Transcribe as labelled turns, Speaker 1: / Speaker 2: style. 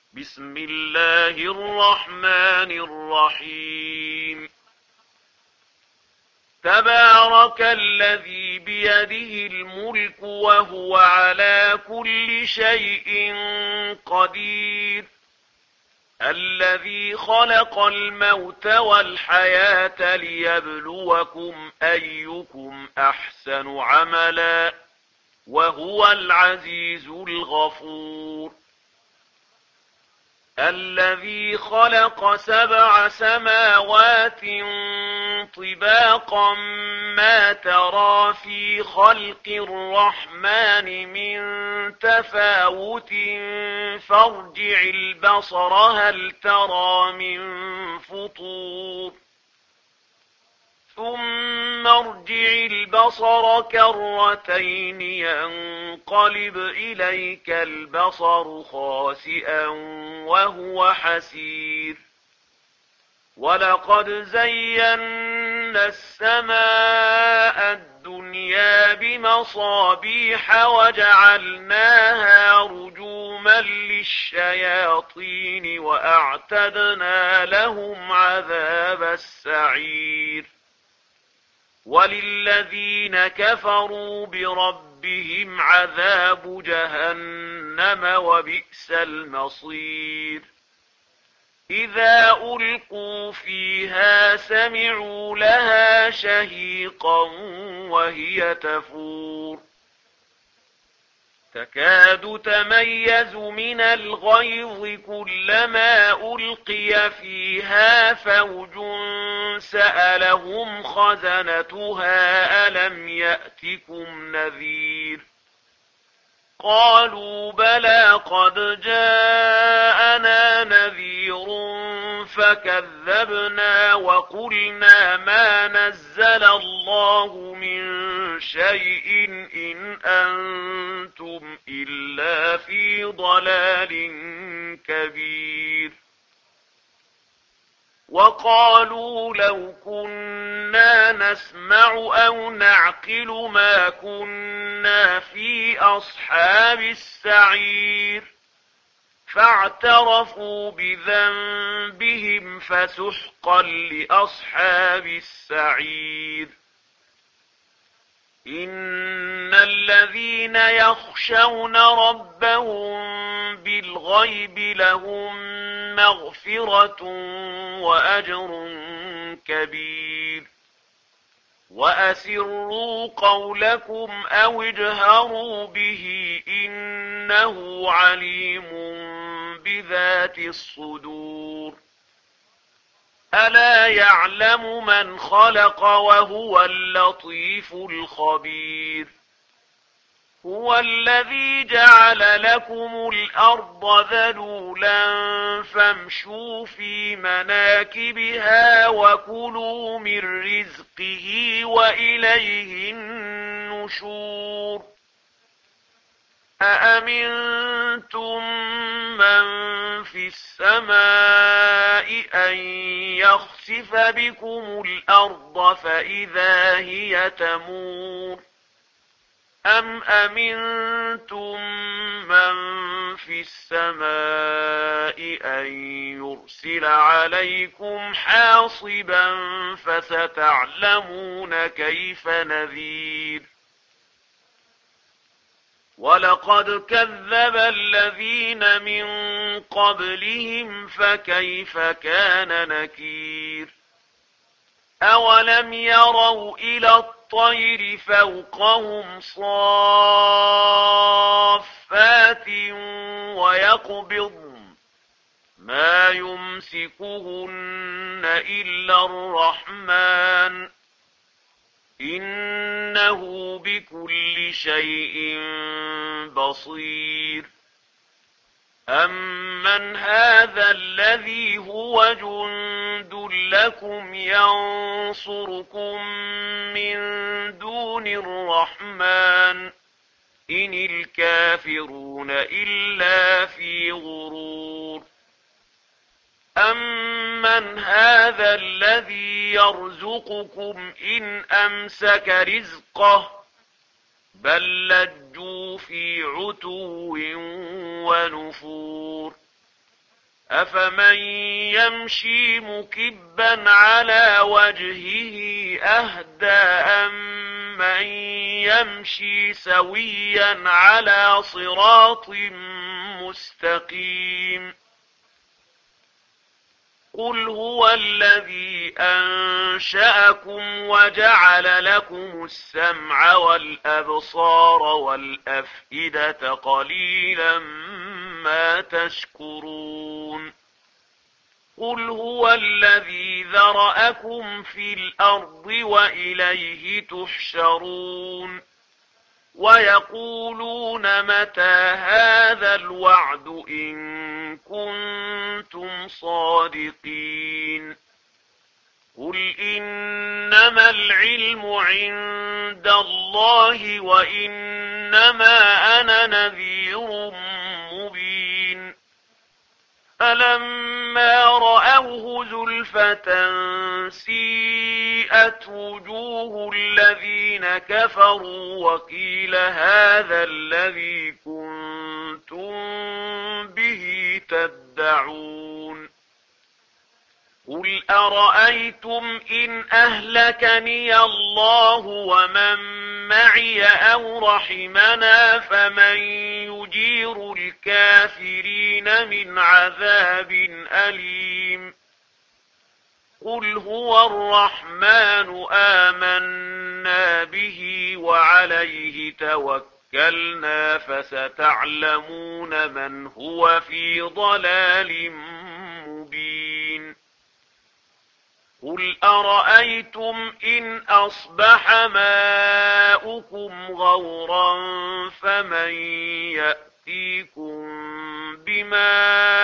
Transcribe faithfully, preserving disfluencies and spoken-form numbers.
Speaker 1: بسم الله الرحمن الرحيم. تبارك الذي بيده الملك وهو على كل شيء قدير، الذي خلق الموت والحياة ليبلوكم أيكم أحسن عملا، وهو العزيز الغفور. الذي خلق سبع سماوات طباقا ما ترى في خلق الرحمن من تفاوت فارجع البصر هل ترى من فطور، ثم ارجع البصر كرتين ينقلب إليك البصر خاسئا وهو حسير. ولقد زينا السماء الدنيا بمصابيح وجعلناها رجوما للشياطين وأعتدنا لهم عذاب السعير. وللذين كفروا بربهم عذاب جهنم وبئس المصير. إذا ألقوا فيها سمعوا لها شهيقا وهي تفور، تكاد تميز من الغيظ كلما ألقي فيها فوج سألهم خزنتها ألم يأتكم نذير، قالوا بلى قد جاءنا نذير فكذبنا وقلنا ما نزل الله من شيء إن أنتم إلا في ضلال كبير. وقالوا لو كنا نسمع أو نعقل ما كنا في أصحاب السعير، فاعترفوا بذنبهم فسحقا لأصحاب السعير. إن الذين يخشون ربهم بالغيب لهم مغفرة وأجر كبير. وأسروا قولكم أو اجهروا به إنه عليم بذات الصدور. ألا يعلم من خلق وهو اللطيف الخبير. هو الذي جعل لكم الأرض ذلولا فامشوا في مناكبها وكلوا من رزقه وإليه النشور. أأمنتم من في السماء أن يخسف بكم الأرض فإذا هي تمور، أم أمنتم من في السماء أن يرسل عليكم حاصبا فستعلمون كيف نذير. ولقد كذب الذين من قبلهم فكيف كان نكير. أولم يروا إلى الطير فوقهم صافات ويقبضن ما يمسكهن إلا الرحمن إنه بكل شيء بصير. أمن هذا الذي هو جند لكم ينصركم من دون الرحمن إن الكافرون إلا في غرور. أمن هذا الذي يرزقكم إن أمسك رزقه بل لجوا في عتو ونفور. أفمن يمشي مكبا على وجهه أهدى أم من يمشي سويا على صراط مستقيم قل هو الذي أنشأكم وجعل لكم السمع والأبصار والأفئدة قليلا ما تشكرون قل هو الذي ذرأكم في الأرض وإليه تحشرون ويقولون متى هذا الوعد إن كنتم صادقين قل إنما العلم عند الله وإنما أنا نذير مبين فلما رأوه زلفة سيئت وجوه الذين كفروا وقيل هذا الذي كنتم به تدعون قل أرأيتم إن أهلكني الله ومن معي أو رحمنا فمن يجير الكافرين من عذاب أليم قل هو الرحمن آمنا به وعليه توكلنا فستعلمون من هو في ضلال مبين قل أرأيتم إن أصبح ماؤكم غورا فمن يأتيكم بماء